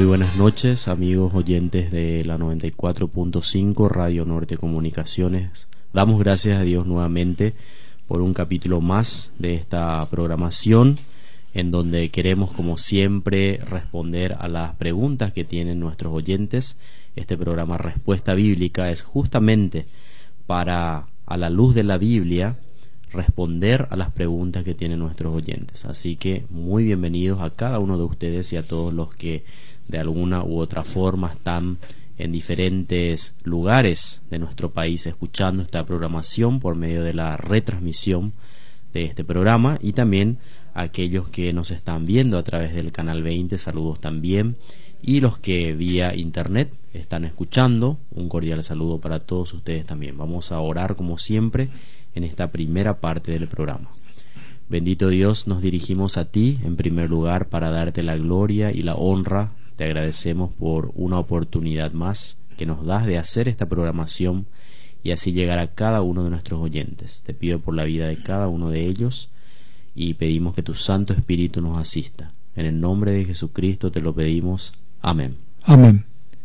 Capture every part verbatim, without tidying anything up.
Muy buenas noches, amigos oyentes de la noventa y cuatro punto cinco Radio Norte Comunicaciones. Damos gracias a Dios nuevamente por un capítulo más de esta programación, en donde queremos, como siempre, responder a las preguntas que tienen nuestros oyentes. Este programa Respuesta Bíblica es justamente para, a la luz de la Biblia, responder a las preguntas que tienen nuestros oyentes. Así que muy bienvenidos a cada uno de ustedes y a todos los que de alguna u otra forma están en diferentes lugares de nuestro país escuchando esta programación por medio de la retransmisión de este programa, y también a aquellos que nos están viendo a través del canal veinte, saludos también, y los que vía internet están escuchando, un cordial saludo para todos ustedes también. Vamos a orar como siempre en esta primera parte del programa. Bendito Dios, nos dirigimos a ti en primer lugar para darte la gloria y la honra. Te agradecemos por una oportunidad más que nos das de hacer esta programación y así llegar a cada uno de nuestros oyentes. Te pido por la vida de cada uno de ellos y pedimos que tu Santo Espíritu nos asista. En el nombre de Jesucristo te lo pedimos. Amén. Amén.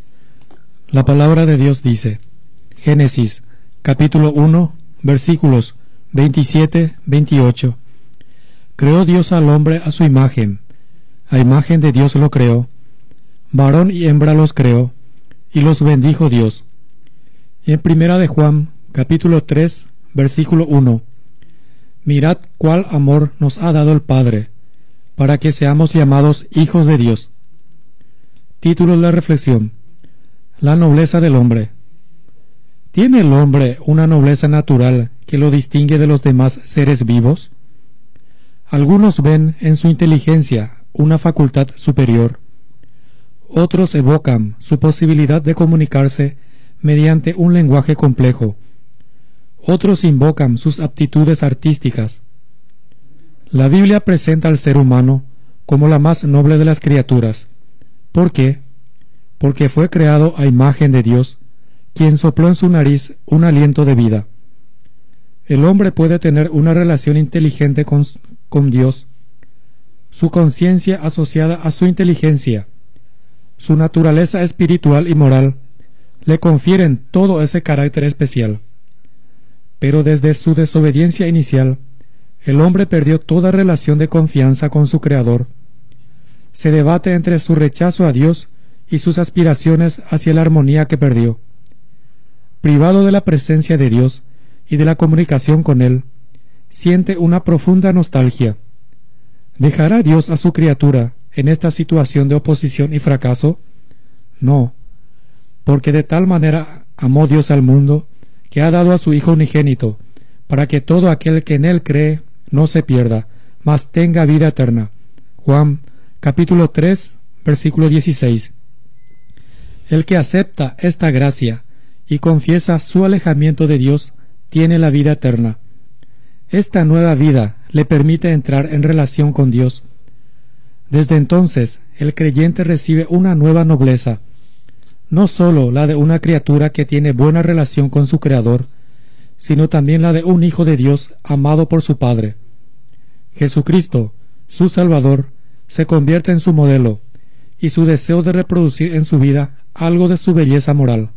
La palabra de Dios dice, Génesis capítulo uno, versículos veintisiete a veintiocho. Creó Dios al hombre a su imagen, a imagen de Dios lo creó, varón y hembra los creó, y los bendijo Dios. Y en primera de Juan, capítulo tres, versículo uno, mirad cuál amor nos ha dado el Padre, para que seamos llamados hijos de Dios. Título de la reflexión: la nobleza del hombre. ¿Tiene el hombre una nobleza natural que lo distingue de los demás seres vivos? Algunos ven en su inteligencia una facultad superior. Otros evocan su posibilidad de comunicarse mediante un lenguaje complejo. Otros invocan sus aptitudes artísticas. La Biblia presenta al ser humano como la más noble de las criaturas. ¿Por qué? Porque fue creado a imagen de Dios, quien sopló en su nariz un aliento de vida. El hombre puede tener una relación inteligente con, con Dios, su conciencia asociada a su inteligencia, su naturaleza espiritual y moral le confieren todo ese carácter especial. Pero desde su desobediencia inicial, el hombre perdió toda relación de confianza con su Creador. Se debate entre su rechazo a Dios y sus aspiraciones hacia la armonía que perdió. Privado de la presencia de Dios y de la comunicación con Él, siente una profunda nostalgia. ¿Dejará Dios a su criatura en esta situación de oposición y fracaso? No, porque de tal manera amó Dios al mundo, que ha dado a su Hijo unigénito, para que todo aquel que en Él cree no se pierda, mas tenga vida eterna. Juan capítulo tres, versículo dieciséis. El que acepta esta gracia y confiesa su alejamiento de Dios, tiene la vida eterna. Esta nueva vida le permite entrar en relación con Dios. Desde entonces, el creyente recibe una nueva nobleza, no sólo la de una criatura que tiene buena relación con su Creador, sino también la de un Hijo de Dios amado por su Padre. Jesucristo, su Salvador, se convierte en su modelo, y su deseo de reproducir en su vida algo de su belleza moral.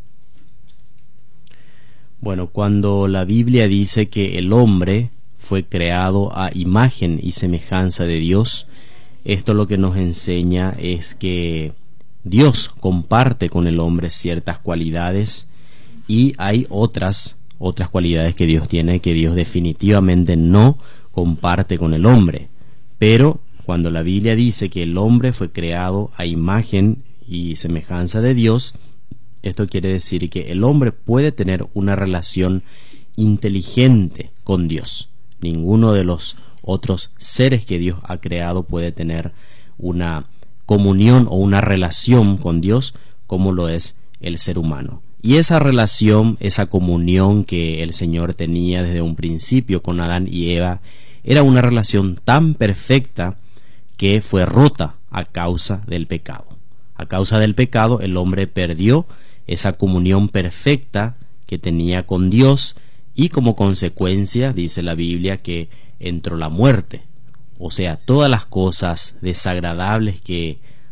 Bueno, cuando la Biblia dice que el hombre fue creado a imagen y semejanza de Dios, esto lo que nos enseña es que Dios comparte con el hombre ciertas cualidades y hay otras, otras cualidades que Dios tiene que Dios definitivamente no comparte con el hombre. Pero cuando la Biblia dice que el hombre fue creado a imagen y semejanza de Dios, esto quiere decir que el hombre puede tener una relación inteligente con Dios. Ninguno de los otros seres que Dios ha creado puede tener una comunión o una relación con Dios como lo es el ser humano. Y esa relación, esa comunión que el Señor tenía desde un principio con Adán y Eva, era una relación tan perfecta que fue rota a causa del pecado. A causa del pecado, el hombre perdió esa comunión perfecta que tenía con Dios y como consecuencia, dice la Biblia, que entró la muerte. O sea, todas las cosas desagradables que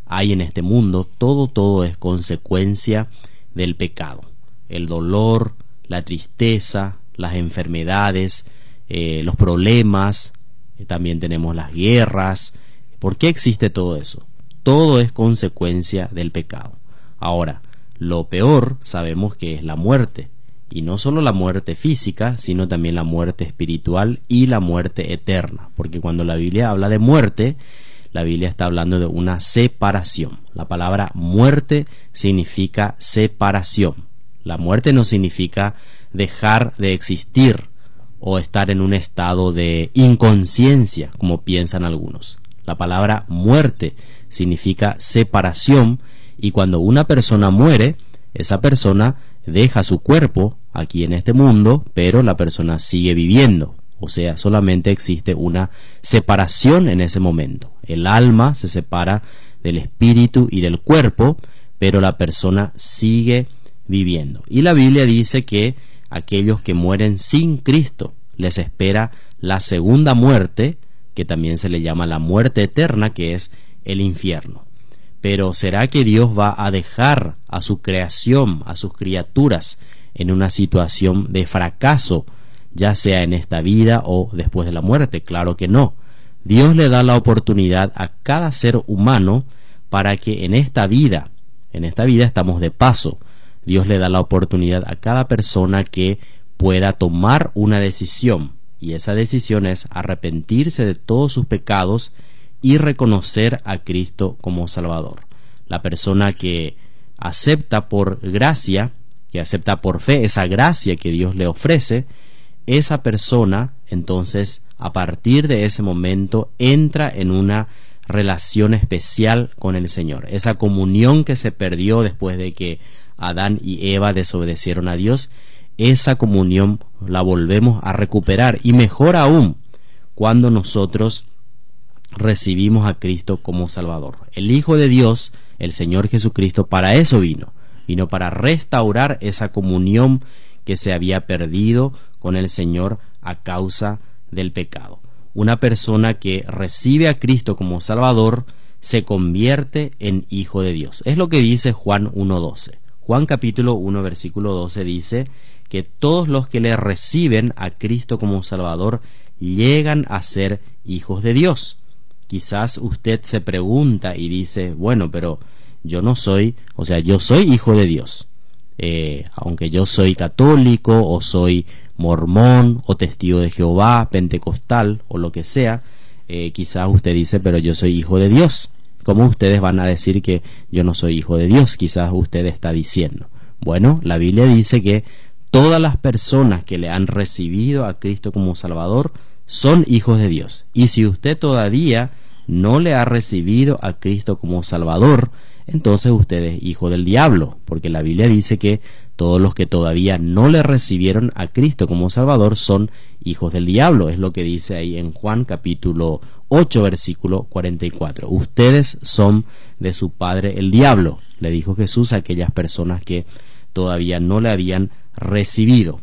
hay en este mundo, todo, todo es consecuencia del pecado. El dolor, la tristeza, las enfermedades, eh, los problemas, eh, también tenemos las guerras. ¿Por qué existe todo eso? Todo es consecuencia del pecado. Ahora, lo peor sabemos que es la muerte, y no solo la muerte física, sino también la muerte espiritual y la muerte eterna, porque cuando la Biblia habla de muerte, la Biblia está hablando de una separación. La palabra muerte significa separación. La muerte no significa dejar de existir o estar en un estado de inconsciencia, como piensan algunos. La palabra muerte significa separación, y cuando una persona muere, esa persona deja su cuerpo aquí en este mundo, pero la persona sigue viviendo. O sea, solamente existe una separación en ese momento. El alma se separa del espíritu y del cuerpo, pero la persona sigue viviendo. Y la Biblia dice que aquellos que mueren sin Cristo les espera la segunda muerte, que también se le llama la muerte eterna, que es el infierno. Pero ¿será que Dios va a dejar a su creación, a sus criaturas, en una situación de fracaso, ya sea en esta vida o después de la muerte? Claro que no. Dios le da la oportunidad a cada ser humano para que en esta vida, en esta vida estamos de paso, Dios le da la oportunidad a cada persona que pueda tomar una decisión, y esa decisión es arrepentirse de todos sus pecados y reconocer a Cristo como Salvador. La persona que acepta por gracia, que acepta por fe esa gracia que Dios le ofrece, esa persona entonces a partir de ese momento entra en una relación especial con el Señor. Esa comunión que se perdió después de que Adán y Eva desobedecieron a Dios, esa comunión la volvemos a recuperar, y mejor aún cuando nosotros recibimos a Cristo como Salvador. El Hijo de Dios, el Señor Jesucristo, para eso vino. Vino para restaurar esa comunión que se había perdido con el Señor a causa del pecado. Una persona que recibe a Cristo como Salvador se convierte en hijo de Dios. Es lo que dice Juan uno doce. Juan capítulo uno versículo doce dice que todos los que le reciben a Cristo como Salvador llegan a ser hijos de Dios. Quizás usted se pregunta y dice, bueno, pero yo no soy, o sea, yo soy hijo de Dios. Eh, aunque yo soy católico o soy mormón o testigo de Jehová, pentecostal o lo que sea, eh, quizás usted dice, pero yo soy hijo de Dios. ¿Cómo ustedes van a decir que yo no soy hijo de Dios? Quizás usted está diciendo. Bueno, la Biblia dice que todas las personas que le han recibido a Cristo como Salvador son hijos de Dios. Y si usted todavía no le ha recibido a Cristo como Salvador, entonces usted es hijo del diablo, porque la Biblia dice que todos los que todavía no le recibieron a Cristo como Salvador son hijos del diablo. Es lo que dice ahí en Juan capítulo ocho versículo cuarenta y cuatro. Ustedes son de su padre el diablo, le dijo Jesús a aquellas personas que todavía no le habían recibido.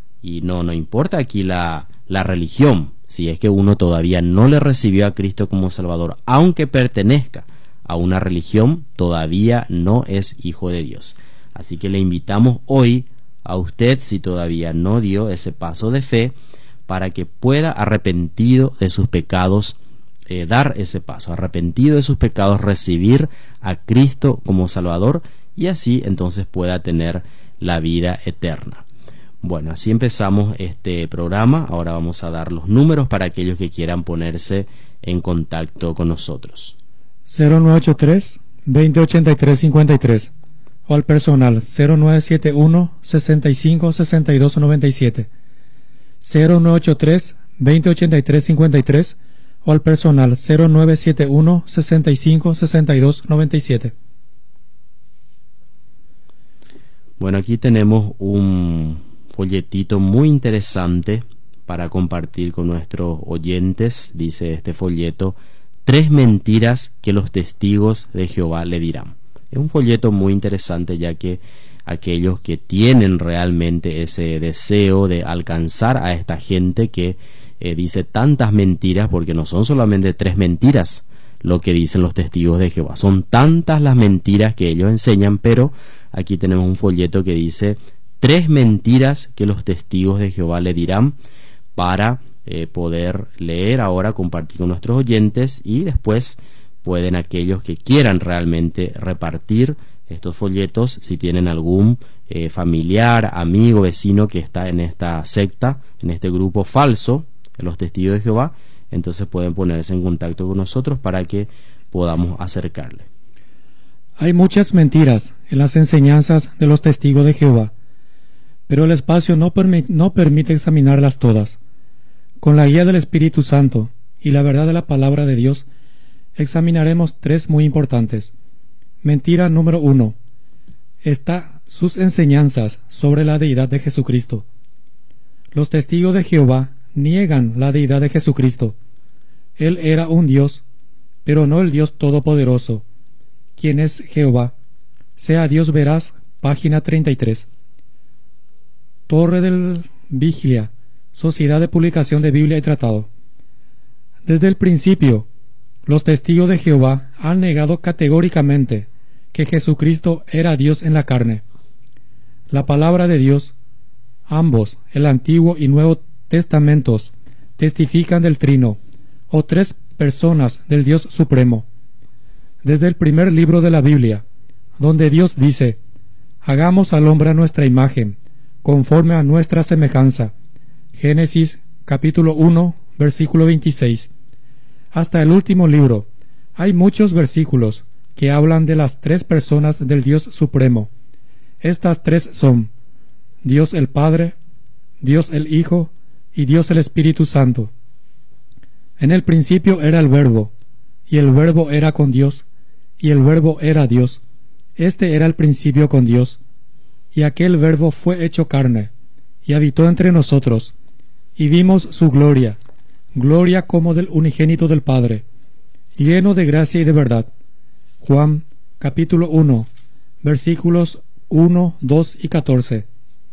Y no, no importa aquí la, la religión, si es que uno todavía no le recibió a Cristo como Salvador, aunque pertenezca a una religión, todavía no es hijo de Dios. Así que le invitamos hoy a usted, si todavía no dio ese paso de fe, para que pueda, arrepentido de sus pecados, eh, dar ese paso, arrepentido de sus pecados, recibir a Cristo como Salvador, y así entonces pueda tener la vida eterna. Bueno, así empezamos este programa. Ahora vamos a dar los números para aquellos que quieran ponerse en contacto con nosotros. cero nueve ocho tres, veinte ochenta y tres cincuenta y tres o al personal cero nueve siete uno, sesenta y cinco, sesenta y dos noventa y siete, cero nueve ocho tres, veinte ochenta y tres cincuenta y tres o al personal cero nueve siete uno, sesenta y cinco, sesenta y dos noventa y siete. Bueno, aquí tenemos un folletito muy interesante para compartir con nuestros oyentes. Dice este folleto: tres mentiras que los testigos de Jehová le dirán. Es un folleto muy interesante, ya que aquellos que tienen realmente ese deseo de alcanzar a esta gente que eh, dice tantas mentiras, porque no son solamente tres mentiras lo que dicen los testigos de Jehová. Son tantas las mentiras que ellos enseñan, pero aquí tenemos un folleto que dice tres mentiras que los testigos de Jehová le dirán, para eh, poder leer ahora, compartir con nuestros oyentes, y después pueden aquellos que quieran realmente repartir estos folletos, si tienen algún eh, familiar, amigo, vecino que está en esta secta, en este grupo falso, los testigos de Jehová, entonces pueden ponerse en contacto con nosotros para que podamos acercarle. Hay muchas mentiras en las enseñanzas de los testigos de Jehová, pero el espacio no, permi- no permite examinarlas todas. Con la guía del Espíritu Santo y la verdad de la palabra de Dios, examinaremos tres muy importantes. Mentira número uno. Está sus enseñanzas sobre la deidad de Jesucristo. Los testigos de Jehová niegan la deidad de Jesucristo. Él era un Dios, pero no el Dios Todopoderoso, quien es Jehová. Sea Dios veraz, página treinta y tres. Torre del Vigilia, Sociedad de Publicación de Biblia y Tratado. Desde el principio, los testigos de Jehová han negado categóricamente que Jesucristo era Dios en la carne. La palabra de Dios, ambos, el Antiguo y Nuevo Testamentos, testifican del Trino, o tres personas del Dios Supremo. Desde el primer libro de la Biblia, donde Dios dice: hagamos al hombre a nuestra imagen, conforme a nuestra semejanza. Génesis capítulo uno, versículo veintiséis. Hasta el último libro, hay muchos versículos que hablan de las tres personas del Dios Supremo. Estas tres son Dios el Padre, Dios el Hijo y Dios el Espíritu Santo. En el principio era el Verbo, y el Verbo era con Dios, y el Verbo era Dios. Este era el principio con Dios, y aquel Verbo fue hecho carne, y habitó entre nosotros, y vimos su gloria, gloria como del unigénito del Padre, lleno de gracia y de verdad. Juan capítulo uno, versículos uno, dos y catorce.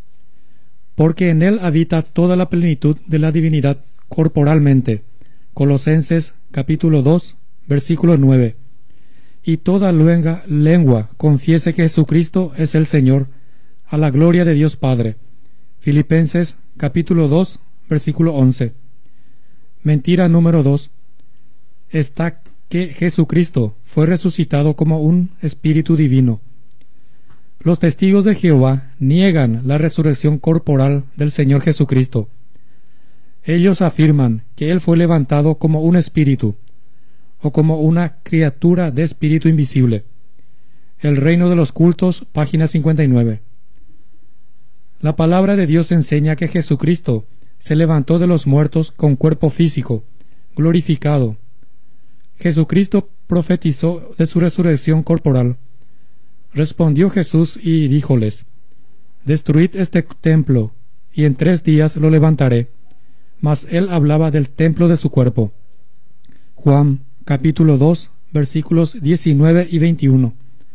Porque en él habita toda la plenitud de la divinidad corporalmente. Colosenses capítulo dos, versículo nueve. Y toda lengua, lengua confiese que Jesucristo es el Señor, a la gloria de Dios Padre. Filipenses capítulo dos, versículo once. Mentira número dos. Está que Jesucristo fue resucitado como un espíritu divino. Los testigos de Jehová niegan la resurrección corporal del Señor Jesucristo. Ellos afirman que Él fue levantado como un espíritu, o como una criatura de espíritu invisible. El Reino de los Cultos, página cincuenta y nueve. La palabra de Dios enseña que Jesucristo se levantó de los muertos con cuerpo físico, glorificado. Jesucristo profetizó de su resurrección corporal. Respondió Jesús y díjoles: destruid este templo, y en tres días lo levantaré. Mas él hablaba del templo de su cuerpo. Juan capítulo dos, versículos diecinueve y veintiuno.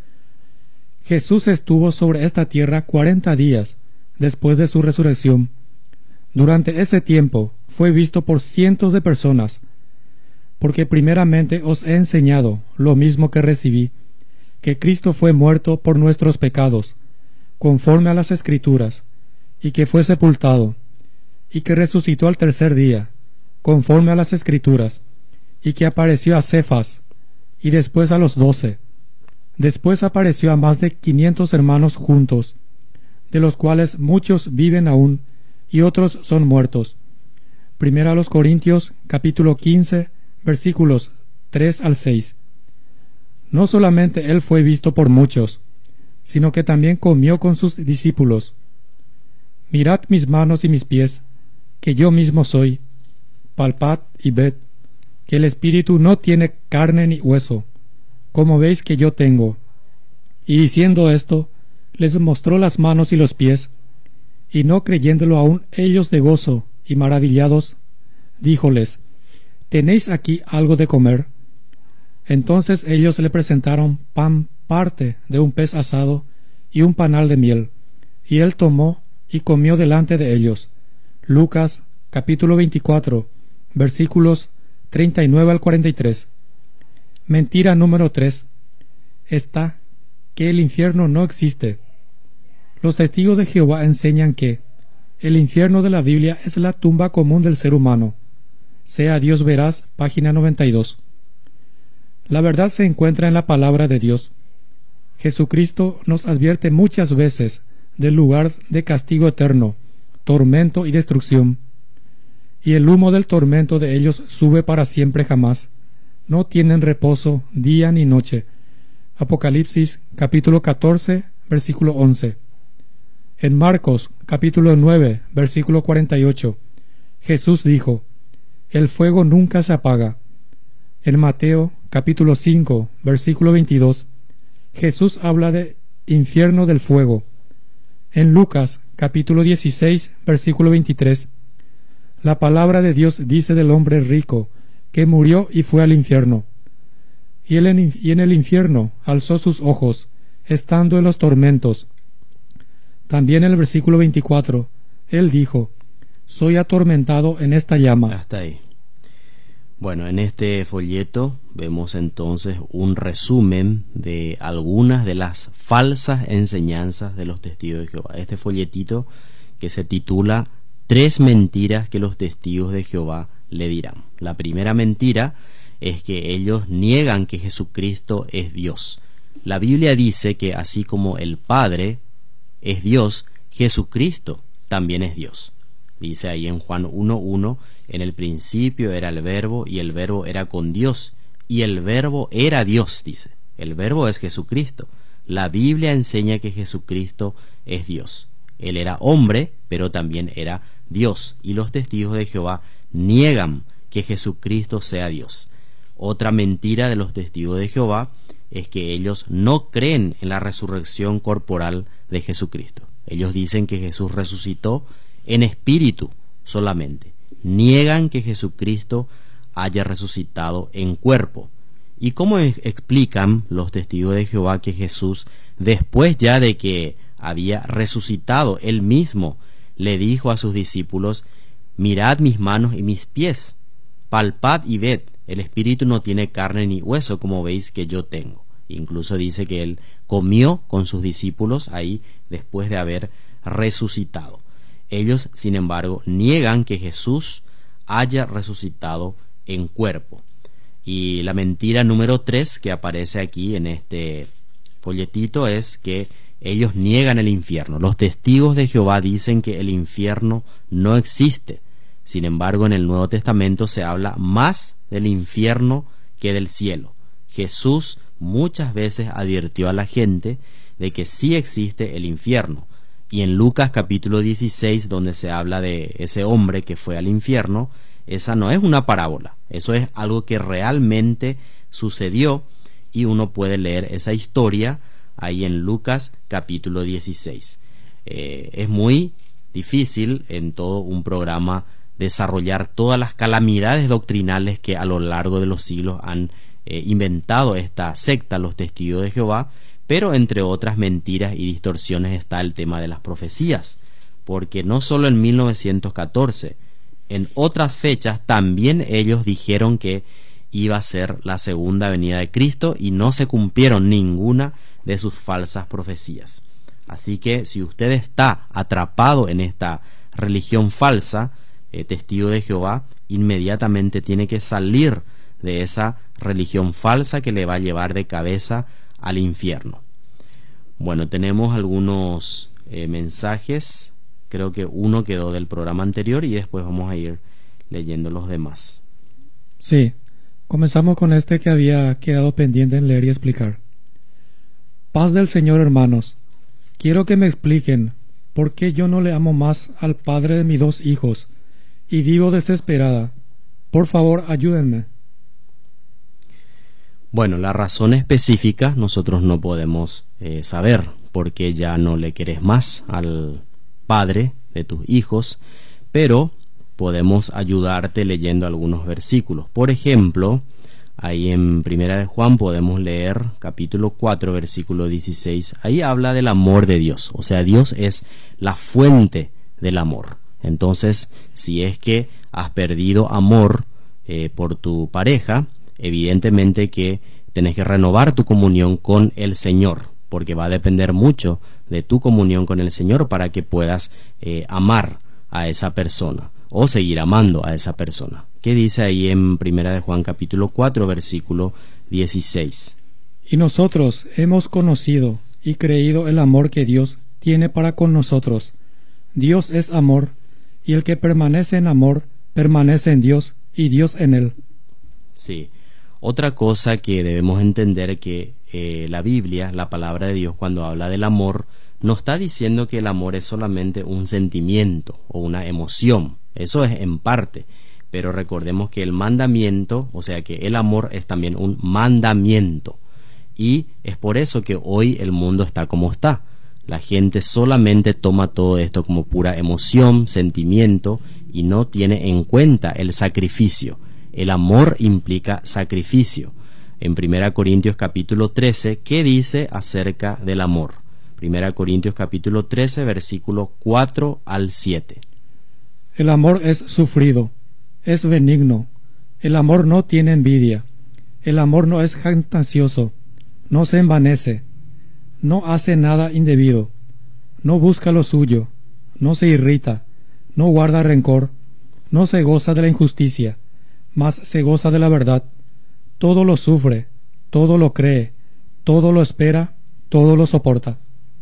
Jesús estuvo sobre esta tierra cuarenta días después de su resurrección. Durante ese tiempo fue visto por cientos de personas, porque primeramente os he enseñado lo mismo que recibí, que Cristo fue muerto por nuestros pecados, conforme a las Escrituras, y que fue sepultado, y que resucitó al tercer día, conforme a las Escrituras, y que apareció a Cefas, y después a los doce. Después apareció a más de quinientos hermanos juntos, de los cuales muchos viven aún, y otros son muertos. Primera a los Corintios, capítulo quince, versículos tres al seis. No solamente él fue visto por muchos, sino que también comió con sus discípulos. Mirad mis manos y mis pies, que yo mismo soy. Palpad y ved, que el Espíritu no tiene carne ni hueso, como veis que yo tengo. Y diciendo esto, les mostró las manos y los pies, y no creyéndolo aún ellos de gozo y maravillados, díjoles: ¿tenéis aquí algo de comer? Entonces ellos le presentaron pan parte de un pez asado y un panal de miel, y él tomó y comió delante de ellos. Lucas capítulo veinticuatro, versículos treinta y nueve al cuarenta y tres. Mentira número tres está que el infierno no existe. Los testigos de Jehová enseñan que el infierno de la Biblia es la tumba común del ser humano. Sea Dios veraz, página noventa y dos. La verdad se encuentra en la palabra de Dios. Jesucristo nos advierte muchas veces del lugar de castigo eterno, tormento y destrucción. Y el humo del tormento de ellos sube para siempre jamás. No tienen reposo día ni noche. Apocalipsis capítulo catorce, versículo once. En Marcos capítulo nueve, versículo cuarenta y ocho, Jesús dijo: el fuego nunca se apaga. En Mateo capítulo cinco, versículo veintidós, Jesús habla de infierno del fuego. En Lucas capítulo dieciséis, versículo veintitrés, la palabra de Dios dice del hombre rico que murió y fue al infierno. Y, él, y en el infierno alzó sus ojos, estando en los tormentos. También en el versículo veinticuatro, él dijo: soy atormentado en esta llama. Hasta ahí. Bueno, en este folleto vemos entonces un resumen de algunas de las falsas enseñanzas de los testigos de Jehová. Este folletito que se titula Tres mentiras que los testigos de Jehová le dirán. La primera mentira es que ellos niegan que Jesucristo es Dios. La Biblia dice que así como el Padre es Dios, Jesucristo también es Dios. Dice ahí en Juan uno uno, en el principio era el Verbo, y el Verbo era con Dios, y el Verbo era Dios, dice. El Verbo es Jesucristo. La Biblia enseña que Jesucristo es Dios. Él era hombre, pero también era Dios, y los testigos de Jehová niegan que Jesucristo sea Dios. Otra mentira de los testigos de Jehová es que ellos no creen en la resurrección corporal de Jesucristo. Ellos dicen que Jesús resucitó en espíritu solamente. Niegan que Jesucristo haya resucitado en cuerpo. ¿Y cómo explican los testigos de Jehová que Jesús, después ya de que había resucitado, él mismo le dijo a sus discípulos: mirad mis manos y mis pies, palpad y ved, el espíritu no tiene carne ni hueso como veis que yo tengo? Incluso dice que él comió con sus discípulos ahí después de haber resucitado. Ellos, sin embargo, niegan que Jesús haya resucitado en cuerpo. Y la mentira número tres que aparece aquí en este folletito es que ellos niegan el infierno. Los testigos de Jehová dicen que el infierno no existe. Sin embargo, en el Nuevo Testamento se habla más del infierno que del cielo. Jesús muchas veces advirtió a la gente de que sí existe el infierno. Y en Lucas capítulo dieciséis, donde se habla de ese hombre que fue al infierno, esa no es una parábola. Eso es algo que realmente sucedió, y uno puede leer esa historia ahí en Lucas capítulo dieciséis. Eh, es muy difícil en todo un programa desarrollar todas las calamidades doctrinales que a lo largo de los siglos han eh, inventado esta secta, los testigos de Jehová, pero entre otras mentiras y distorsiones está el tema de las profecías, porque no solo en mil novecientos catorce, en otras fechas también ellos dijeron que iba a ser la segunda venida de Cristo, y no se cumplieron ninguna de sus falsas profecías. Así que si usted está atrapado en esta religión falsa, eh, testigo de Jehová, inmediatamente tiene que salir de esa religión falsa que le va a llevar de cabeza al infierno. Bueno, tenemos algunos eh, mensajes. Creo que uno quedó del programa anterior y después vamos a ir leyendo los demás. Sí, comenzamos con este que había quedado pendiente en leer y explicar. Paz del Señor, hermanos. Quiero que me expliquen por qué yo no le amo más al padre de mis dos hijos y vivo desesperada. Por favor, ayúdenme. Bueno, la razón específica nosotros no podemos eh, saber, porque ya no le querés más al padre de tus hijos, pero podemos ayudarte leyendo algunos versículos. Por ejemplo, ahí en Primera de Juan podemos leer capítulo cuatro, versículo dieciséis. Ahí habla del amor de Dios, o sea, Dios es la fuente del amor. Entonces, si es que has perdido amor eh, por tu pareja, evidentemente que tenés que renovar tu comunión con el Señor, porque va a depender mucho de tu comunión con el Señor para que puedas eh, amar a esa persona o seguir amando a esa persona. ¿Qué dice ahí en Primera de Juan capítulo cuatro, versículo dieciséis? Y nosotros hemos conocido y creído el amor que Dios tiene para con nosotros. Dios es amor, y el que permanece en amor, permanece en Dios, y Dios en él. Sí. Otra cosa que debemos entender que eh, la Biblia, la palabra de Dios, cuando habla del amor, no está diciendo que el amor es solamente un sentimiento o una emoción. Eso es en parte. Pero recordemos que el mandamiento, o sea que el amor es también un mandamiento. Y es por eso que hoy el mundo está como está. La gente solamente toma todo esto como pura emoción, sentimiento, y no tiene en cuenta el sacrificio. El amor implica sacrificio. En Primera Corintios capítulo trece, ¿qué dice acerca del amor? Primera Corintios capítulo trece, versículos cuatro al siete. El amor es sufrido, es benigno. El amor no tiene envidia. El amor no es jactancioso, no se envanece, no hace nada indebido, no busca lo suyo, no se irrita, no guarda rencor, no se goza de la injusticia, mas se goza de la verdad. Todo lo sufre, todo lo cree, todo lo espera, todo lo soporta.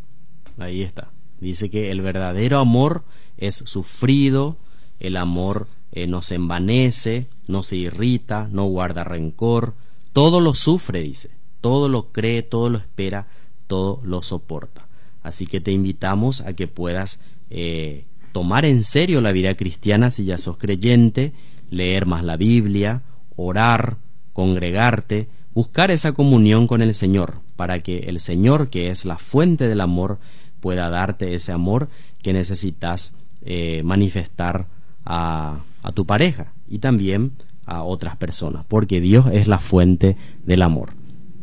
Ahí está. Dice que el verdadero amor es sufrido, el amor eh, no se envanece, no se irrita, no guarda rencor, todo lo sufre, dice, todo lo cree, todo lo espera, todo lo soporta. Así que te invitamos a que puedas eh, tomar en serio la vida cristiana si ya sos creyente, leer más la Biblia, orar, congregarte, buscar esa comunión con el Señor, para que el Señor, que es la fuente del amor, pueda darte ese amor que necesitas eh, manifestar a, a tu pareja y también a otras personas, porque Dios es la fuente del amor.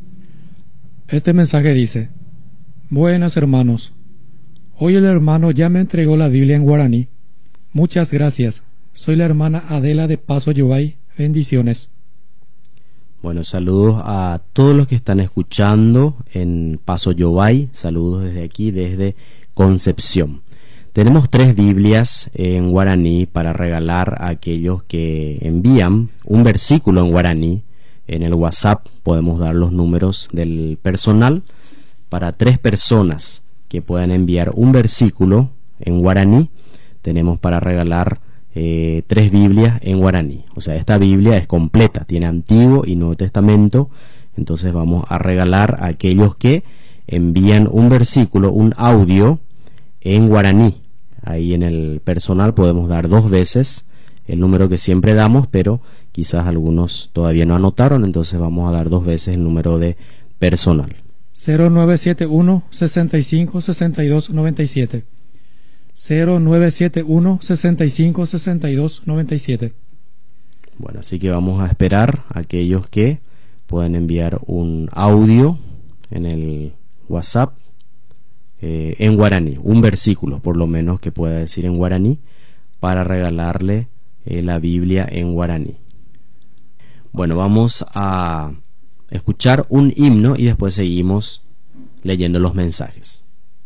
Este mensaje dice: buenas hermanos, hoy el hermano ya me entregó la Biblia en guaraní. Muchas gracias. Soy la hermana Adela de Paso Yobay. Bendiciones. Bueno, saludos a todos los que están escuchando en Paso Yobay. Saludos desde aquí, desde Concepción. Tenemos tres Biblias en guaraní para regalar a aquellos que envían un versículo en guaraní. En el WhatsApp podemos dar los números del personal para tres personas que puedan enviar un versículo en guaraní. Tenemos para regalar eh, tres Biblias en guaraní. O sea, esta Biblia es completa, tiene Antiguo y Nuevo Testamento. Entonces vamos a regalar a aquellos que envían un versículo, un audio en guaraní. Ahí en el personal podemos dar dos veces el número que siempre damos, pero quizás algunos todavía no anotaron, entonces vamos a dar dos veces el número de personal. cero nueve siete uno, sesenta y cinco, sesenta y dos, noventa y siete. cero nueve siete uno, sesenta y cinco, sesenta y dos, noventa y siete. Bueno, así que vamos a esperar a aquellos que puedan enviar un audio en el WhatsApp eh, en guaraní, un versículo por lo menos que pueda decir en guaraní, para regalarle eh, la Biblia en guaraní. Bueno, vamos a escuchar un himno y después seguimos leyendo los mensajes.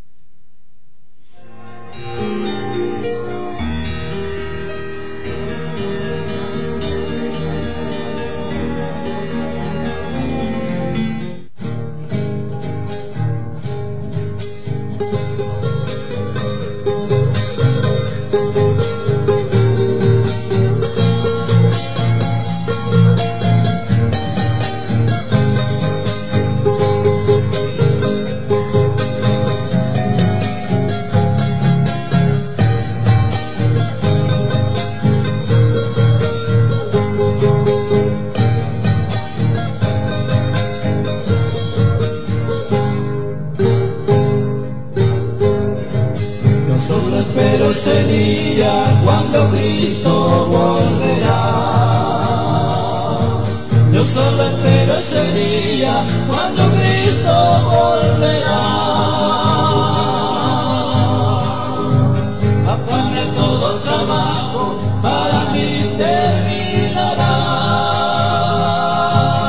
Ese día cuando Cristo volverá, yo solo espero ese día cuando Cristo volverá. Afán de todo trabajo para mí terminará.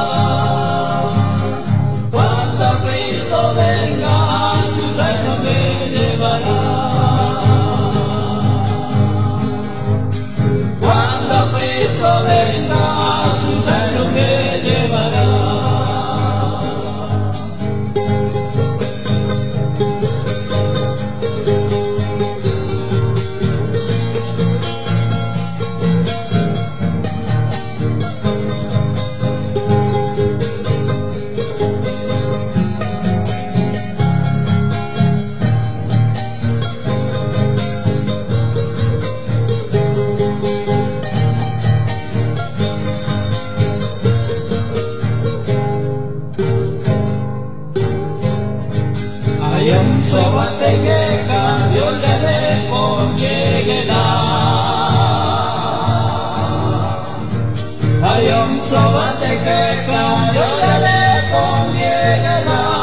sobate que cayó ya le conviene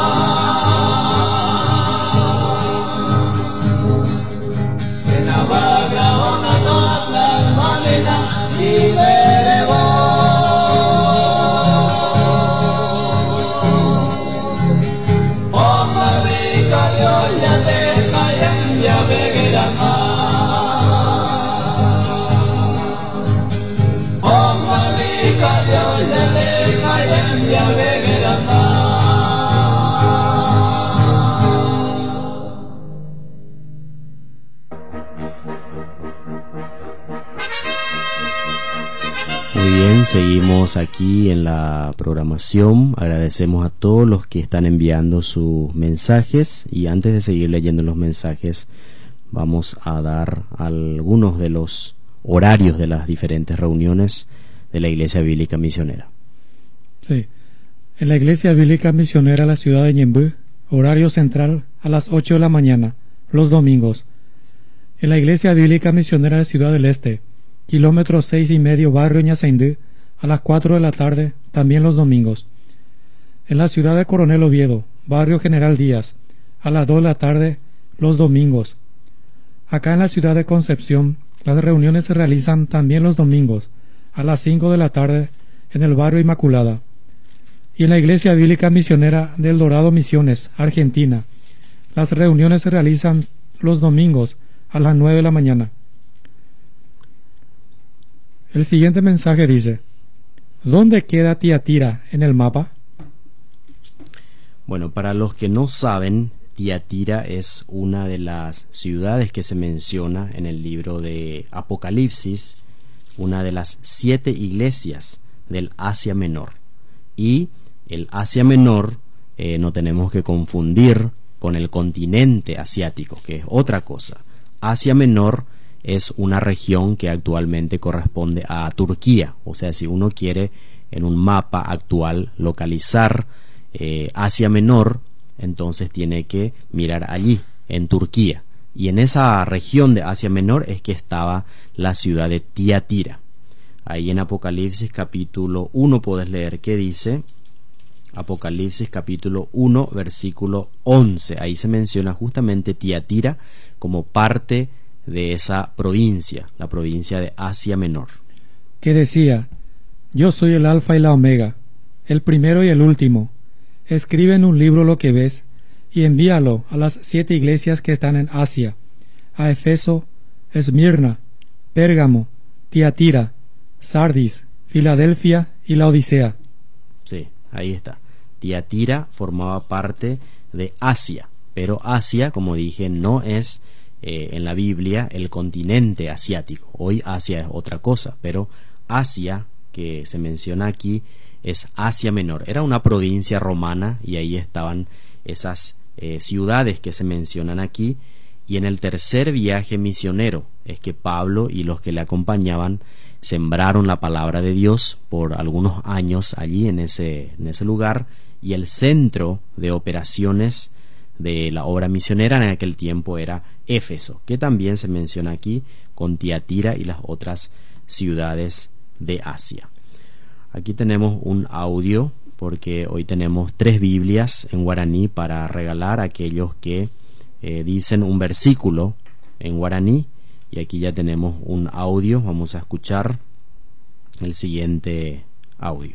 dar. En la bagra una tabla malena y veremos. Oma vi cayó ya le cayen ya veguera más. Muy bien, seguimos aquí en la programación. Agradecemos a todos los que están enviando sus mensajes y antes de seguir leyendo los mensajes vamos a dar algunos de los horarios de las diferentes reuniones de la Iglesia Bíblica Misionera. Sí, en la Iglesia Bíblica Misionera de la ciudad de Ñemby, horario central a las ocho de la mañana, los domingos. En la Iglesia Bíblica Misionera de Ciudad del Este, kilómetro seis y medio, barrio Ñasaindú, a las cuatro de la tarde, también los domingos. En la ciudad de Coronel Oviedo, barrio General Díaz, a las dos de la tarde, los domingos. Acá en la ciudad de Concepción, las reuniones se realizan también los domingos, a las cinco de la tarde, en el barrio Inmaculada. Y en la Iglesia Bíblica Misionera del Dorado Misiones, Argentina, las reuniones se realizan los domingos, a las nueve de la mañana. El siguiente mensaje dice: ¿dónde queda Tiatira en el mapa? Bueno, para los que no saben, Tiatira es una de las ciudades que se menciona en el libro de Apocalipsis, una de las siete iglesias del Asia Menor. Y el Asia Menor eh, no tenemos que confundir con el continente asiático, que es otra cosa. Asia Menor es una región que actualmente corresponde a Turquía. O sea, si uno quiere en un mapa actual localizar eh, Asia Menor, entonces tiene que mirar allí, en Turquía. Y en esa región de Asia Menor es que estaba la ciudad de Tiatira. Ahí en Apocalipsis capítulo uno puedes leer que dice, Apocalipsis capítulo uno versículo once. Ahí se menciona justamente Tiatira como parte de esa provincia, la provincia de Asia Menor. Que decía: yo soy el alfa y la omega, el primero y el último. Escribe en un libro lo que ves y envíalo a las siete iglesias que están en Asia: a Efeso, Esmirna, Pérgamo, Tiatira, Sardis, Filadelfia y la Odisea. Sí, ahí está. Tiatira formaba parte de Asia, pero Asia, como dije, no es eh, en la Biblia el continente asiático. Hoy Asia es otra cosa, pero Asia, que se menciona aquí, es Asia Menor. Era una provincia romana y ahí estaban esas eh, ciudades que se mencionan aquí. Y en el tercer viaje misionero es que Pablo y los que le acompañaban sembraron la palabra de Dios por algunos años allí en ese, en ese lugar, y el centro de operaciones de la obra misionera en aquel tiempo era Éfeso, que también se menciona aquí, con Tiatira y las otras ciudades de Asia. Aquí tenemos un audio porque hoy tenemos tres Biblias en guaraní para regalar a aquellos que eh, dicen un versículo en guaraní. Y aquí ya tenemos un audio. Vamos a escuchar el siguiente audio.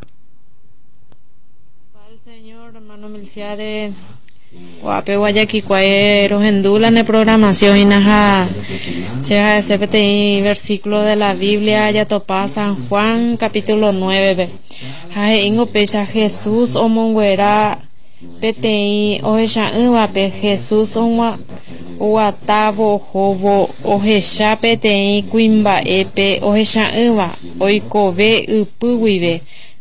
Al Señor, hermano Melciade, Guape Guayaki Cuaeros Endula en programación y naja sea ese P T I versículo de la Biblia ya topa San Juan capítulo nueve. Jae ingo pecha Jesús o monguera P T I o echa Guape Jesús o Uatabo Jobo Ojesha P T I Quimba Epe Ojesha Uva Oikove Upuive.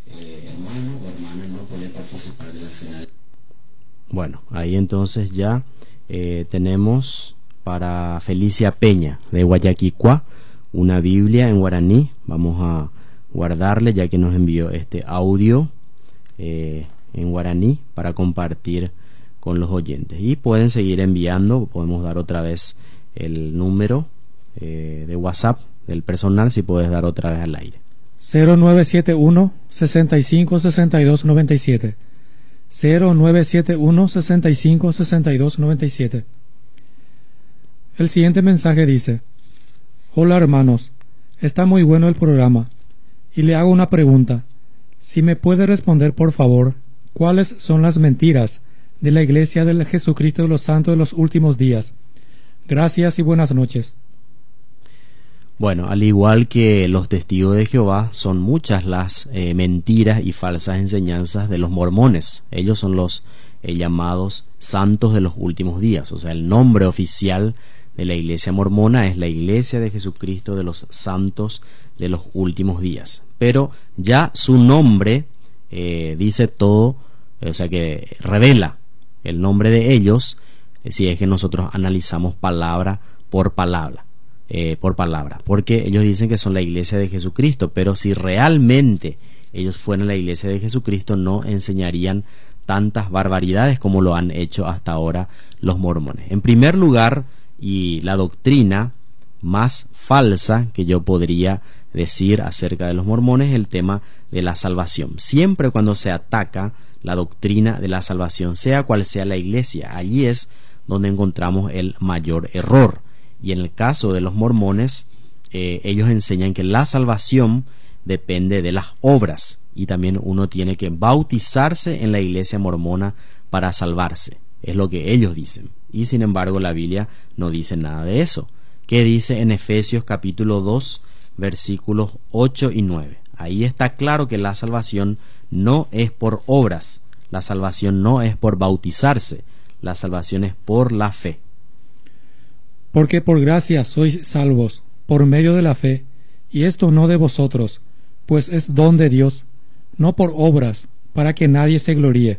Bueno, ahí entonces ya eh, tenemos para Felicia Peña de Guayaquicua una Biblia en guaraní. Vamos a guardarle ya que nos envió este audio eh, en guaraní para compartir con los oyentes. Y pueden seguir enviando, podemos dar otra vez el número eh, de WhatsApp del personal, si puedes dar otra vez al aire. cero nueve siete uno, seis cinco, seis dos nueve siete. cero nueve siete uno, seis cinco, seis dos nueve siete. El siguiente mensaje dice: Hola hermanos, está muy bueno el programa y le hago una pregunta. Si me puede responder por favor, ¿cuáles son las mentiras de la Iglesia del Jesucristo de los Santos de los Últimos Días? Gracias y buenas noches. Bueno, al igual que los testigos de Jehová, son muchas las eh, mentiras y falsas enseñanzas de los mormones. Ellos son los eh, llamados santos de los últimos días. O sea, el nombre oficial de la iglesia mormona es la Iglesia de Jesucristo de los Santos de los Últimos Días. Pero ya su nombre eh, dice todo, eh, o sea que revela el nombre de ellos, eh, si es que nosotros analizamos palabra por palabra. Eh, por palabra, porque ellos dicen que son la iglesia de Jesucristo, pero si realmente ellos fueran la iglesia de Jesucristo, no enseñarían tantas barbaridades como lo han hecho hasta ahora los mormones. En primer lugar, y la doctrina más falsa que yo podría decir acerca de los mormones es el tema de la salvación. Siempre cuando se ataca la doctrina de la salvación, sea cual sea la iglesia, allí es donde encontramos el mayor error. Y en el caso de los mormones, eh, ellos enseñan que la salvación depende de las obras, y también uno tiene que bautizarse en la iglesia mormona para salvarse. Es lo que ellos dicen. Y sin embargo la Biblia no dice nada de eso. ¿Qué dice en Efesios capítulo dos, versículos ocho y nueve? Ahí está claro que la salvación no es por obras. La salvación no es por bautizarse. La salvación es por la fe. Porque por gracia sois salvos, por medio de la fe, y esto no de vosotros, pues es don de Dios, no por obras, para que nadie se gloríe.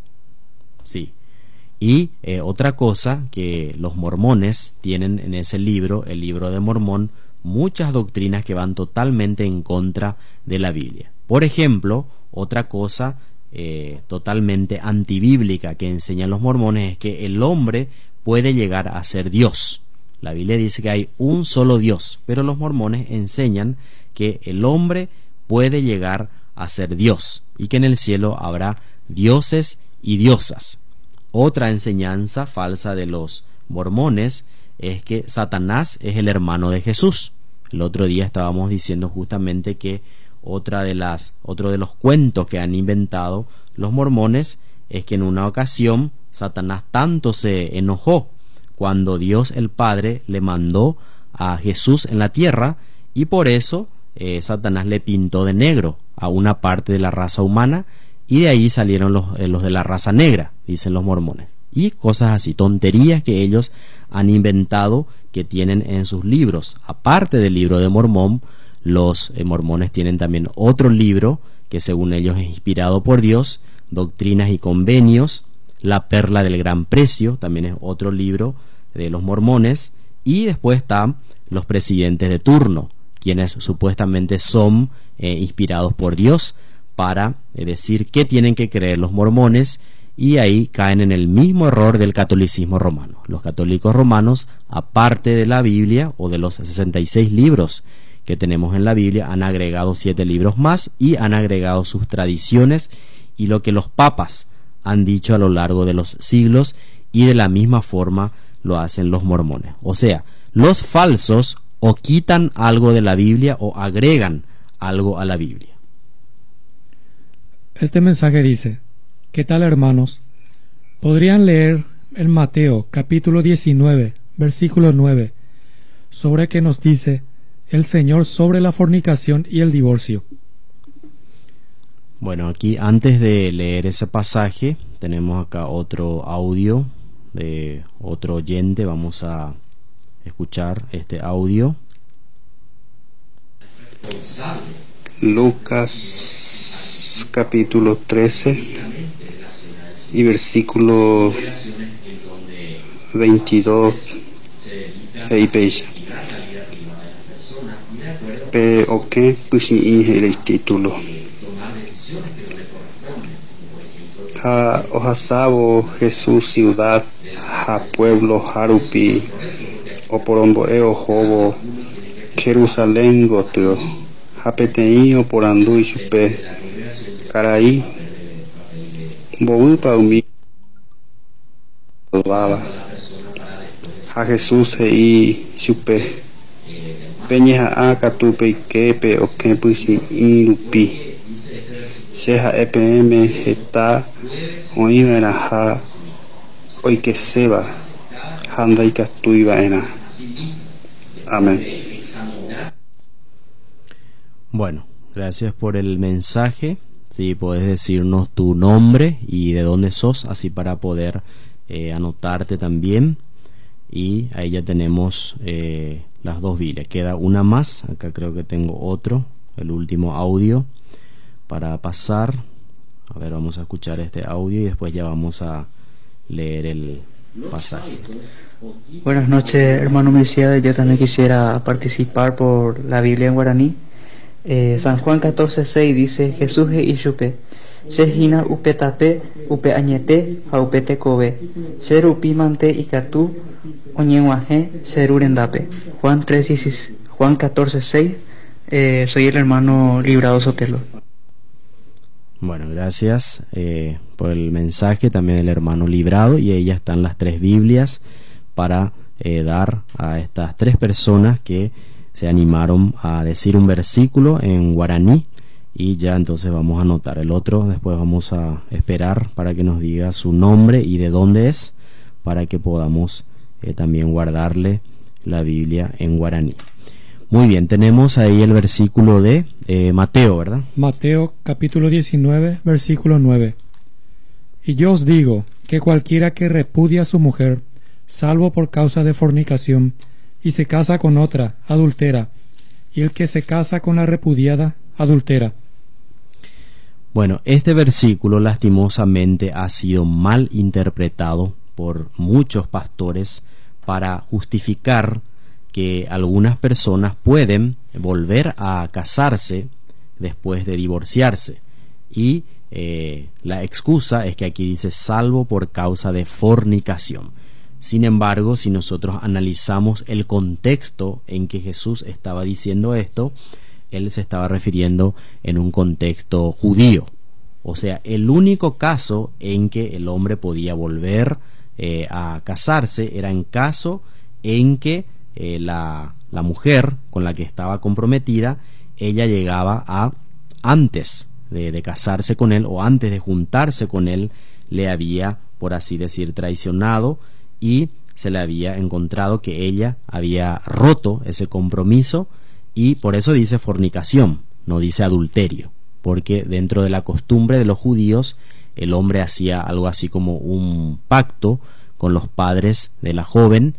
Sí. Y eh, otra cosa que los mormones tienen en ese libro, el libro de Mormón, muchas doctrinas que van totalmente en contra de la Biblia. Por ejemplo, otra cosa eh, totalmente antibíblica que enseñan los mormones es que el hombre puede llegar a ser Dios. La Biblia dice que hay un solo Dios, pero los mormones enseñan que el hombre puede llegar a ser Dios y que en el cielo habrá dioses y diosas. Otra enseñanza falsa de los mormones es que Satanás es el hermano de Jesús. El otro día estábamos diciendo justamente que otra de las, otro de los cuentos que han inventado los mormones es que en una ocasión Satanás tanto se enojó cuando Dios el Padre le mandó a Jesús en la tierra, y por eso eh, Satanás le pintó de negro a una parte de la raza humana, y de ahí salieron los, eh, los de la raza negra, dicen los mormones. Y cosas así, tonterías que ellos han inventado, que tienen en sus libros. Aparte del libro de Mormón, los eh, mormones tienen también otro libro que según ellos es inspirado por Dios, Doctrinas y Convenios. La Perla del Gran Precio también es otro libro de los mormones. Y después están los presidentes de turno, quienes supuestamente son eh, inspirados por Dios para eh, decir qué tienen que creer los mormones, y ahí caen en el mismo error del catolicismo romano. Los católicos romanos, aparte de la Biblia o de los sesenta y seis libros que tenemos en la Biblia, han agregado siete libros más y han agregado sus tradiciones y lo que los papas han dicho a lo largo de los siglos, y de la misma forma lo hacen los mormones. O sea, los falsos o quitan algo de la Biblia o agregan algo a la Biblia. Este mensaje dice: ¿qué tal, hermanos? ¿Podrían leer en Mateo capítulo diecinueve, versículo nueve, sobre que nos dice el Señor sobre la fornicación y el divorcio? Bueno, aquí antes de leer ese pasaje tenemos acá otro audio de otro oyente. Vamos a escuchar este audio. Lucas capítulo trece y versículo veintidós e bella. Pe o que pues el título. Ha ojasabo Jesús ciudad, ha pueblo Harupi, o porombo eo jobo, Jerusalén goteo, Hapeteí oporandu chupe Carai Mbovýpa umi baba a Jesús he'i chupe peñeha'a katu peiképe okẽpysi'i rupi che ha'e peẽme heta oĩva'erã ha oikeséva ha ndaikatúiva'erã. Amén. Bueno, gracias por el mensaje. Si podés decirnos tu nombre y de dónde sos, así para poder eh, anotarte también. Y ahí ya tenemos eh, las dos Biblias. Queda una más. Acá creo que tengo otro, el último audio para pasar. A ver, vamos a escuchar este audio y después ya vamos a leer el pasaje. Buenas noches, hermano Melquiades. Yo también quisiera participar por la Biblia en guaraní. Eh, San Juan catorce seis dice: Jesús e ishupe sehina upetape upe añete ha upete kobe ser upimante ikatu oñeguaje serurendape. Juan tres Juan catorce seis. Eh, soy el hermano Librado Sotelo. Bueno, gracias eh, por el mensaje también del hermano Librado, y ahí ya están las tres Biblias para eh, dar a estas tres personas que se animaron a decir un versículo en guaraní, y ya entonces vamos a anotar el otro. Después vamos a esperar para que nos diga su nombre y de dónde es, para que podamos eh, también guardarle la Biblia en guaraní. Muy bien, tenemos ahí el versículo de eh, Mateo, ¿verdad? Mateo capítulo diecinueve, versículo nueve. Y yo os digo que cualquiera que repudia a su mujer, salvo por causa de fornicación, y se casa con otra, adultera, y el que se casa con la repudiada, adultera. Bueno, este versículo lastimosamente ha sido mal interpretado por muchos pastores para justificar que algunas personas pueden volver a casarse después de divorciarse, y eh, la excusa es que aquí dice salvo por causa de fornicación. Sin embargo, si nosotros analizamos el contexto en que Jesús estaba diciendo esto, él se estaba refiriendo en un contexto judío. O sea, el único caso en que el hombre podía volver eh, a casarse era en caso en que eh, la, la mujer con la que estaba comprometida, ella llegaba a, antes de, de casarse con él o antes de juntarse con él, le había, por así decir, traicionado, y se le había encontrado que ella había roto ese compromiso, y por eso dice fornicación, no dice adulterio, porque dentro de la costumbre de los judíos el hombre hacía algo así como un pacto con los padres de la joven,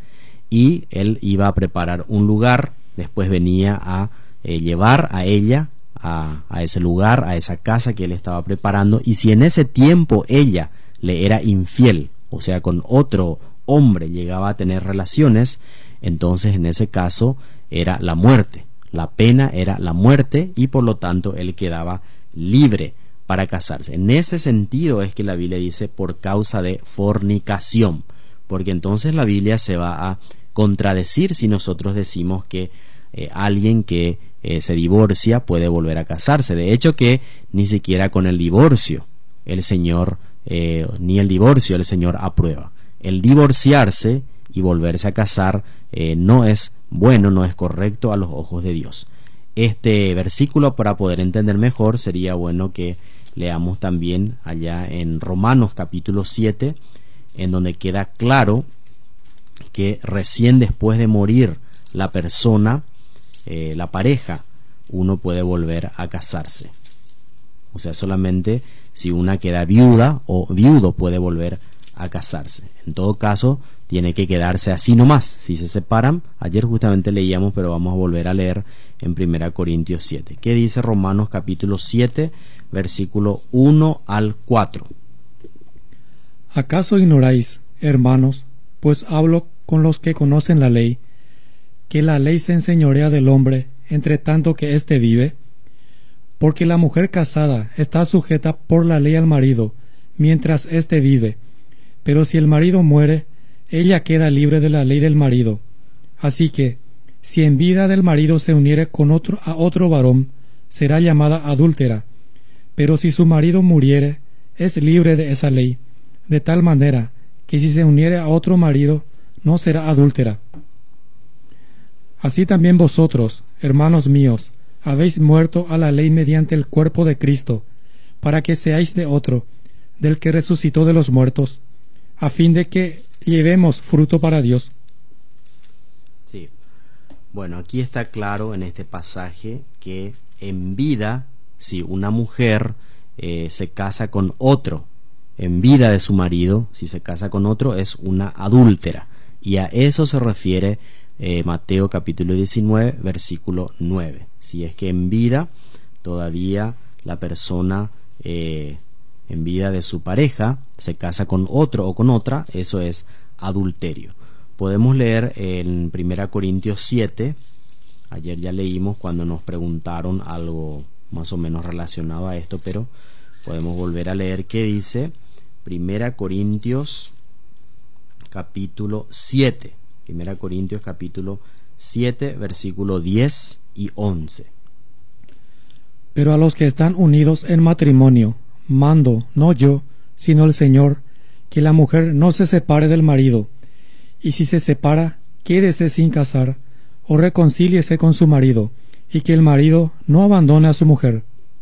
y él iba a preparar un lugar, después venía a eh, llevar a ella a, a ese lugar, a esa casa que él estaba preparando, y si en ese tiempo ella le era infiel, o sea, con otro hombre llegaba a tener relaciones, entonces en ese caso era la muerte, la pena era la muerte, y por lo tanto él quedaba libre para casarse. En ese sentido es que la Biblia dice por causa de fornicación, porque entonces la Biblia se va a contradecir si nosotros decimos que eh, alguien que eh, se divorcia puede volver a casarse. De hecho que ni siquiera con el divorcio el Señor eh, ni el divorcio el Señor aprueba. El divorciarse y volverse a casar eh, no es bueno, no es correcto a los ojos de Dios. Este versículo, para poder entender mejor, sería bueno que leamos también allá en Romanos capítulo siete, en donde queda claro que recién después de morir la persona, eh, la pareja, uno puede volver a casarse. O sea, solamente si una queda viuda o viudo puede volver a casarse. En todo caso, tiene que quedarse así nomás. Si se separan, ayer justamente leíamos, pero vamos a volver a leer en primera Corintios siete. ¿Qué dice Romanos capítulo siete, versículo uno al cuatro? ¿Acaso ignoráis, hermanos, pues hablo con los que conocen la ley, que la ley se enseñorea del hombre entre tanto que éste vive? Porque la mujer casada está sujeta por la ley al marido, mientras éste vive. Pero si el marido muere, ella queda libre de la ley del marido. Así que, si en vida del marido se uniere con otro a otro varón, será llamada adúltera. Pero si su marido muriere, es libre de esa ley, de tal manera que si se uniere a otro marido, no será adúltera. Así también vosotros, hermanos míos, habéis muerto a la ley mediante el cuerpo de Cristo, para que seáis de otro, del que resucitó de los muertos, a fin de que llevemos fruto para Dios. Sí. Bueno, aquí está claro en este pasaje que en vida, si una mujer eh, se casa con otro, en vida de su marido, si se casa con otro, es una adúltera. Y a eso se refiere eh, Mateo capítulo diecinueve, versículo nueve. Si es que en vida todavía la persona eh, en vida de su pareja se casa con otro o con otra, eso es adulterio. Podemos leer en primera Corintios siete, ayer ya leímos cuando nos preguntaron algo más o menos relacionado a esto, pero podemos volver a leer qué dice primera Corintios capítulo siete, primera Corintios capítulo siete, versículo diez y once. Pero a los que están unidos en matrimonio, mando, no yo, sino el Señor, que la mujer no se separe del marido, y si se separa, quédese sin casar, o reconcíliese con su marido, y que el marido no abandone a su mujer.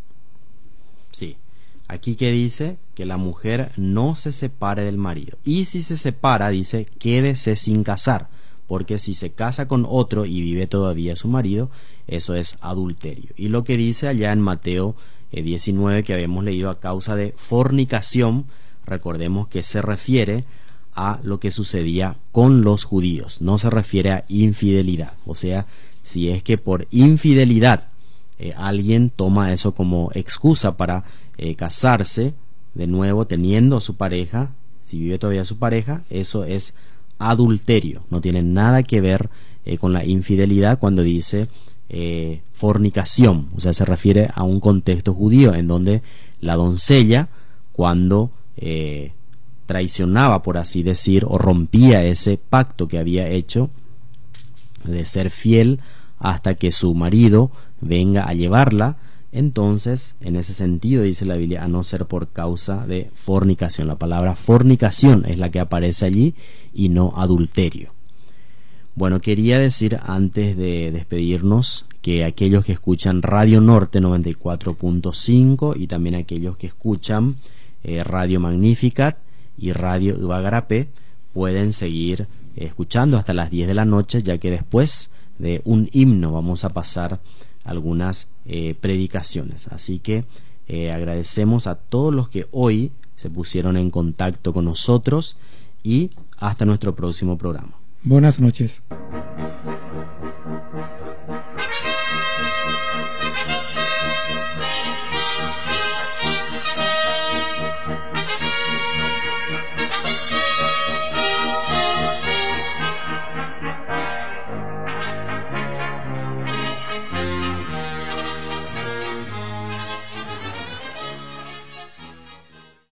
Sí, aquí que dice que la mujer no se separe del marido, y si se separa, dice, quédese sin casar, porque si se casa con otro y vive todavía su marido, eso es adulterio. Y lo que dice allá en Mateo eh, diecinueve, que habíamos leído, a causa de fornicación, recordemos que se refiere a lo que sucedía con los judíos, no se refiere a infidelidad. O sea, si es que por infidelidad eh, alguien toma eso como excusa para eh, casarse de nuevo teniendo a su pareja, si vive todavía su pareja, eso es adulterio. No tiene nada que ver eh, con la infidelidad cuando dice eh, fornicación. O sea, se refiere a un contexto judío en donde la doncella, cuando eh, traicionaba, por así decir, o rompía ese pacto que había hecho de ser fiel hasta que su marido venga a llevarla, entonces, en ese sentido, dice la Biblia, a no ser por causa de fornicación. La palabra fornicación es la que aparece allí y no adulterio. Bueno, quería decir antes de despedirnos que aquellos que escuchan Radio Norte noventa y cuatro punto cinco y también aquellos que escuchan eh, Radio Magnificat y Radio Ibagarapé pueden seguir eh, escuchando hasta las diez de la noche, ya que después de un himno vamos a pasar algunas eh, predicaciones. Así que eh, agradecemos a todos los que hoy se pusieron en contacto con nosotros y hasta nuestro próximo programa. Buenas noches.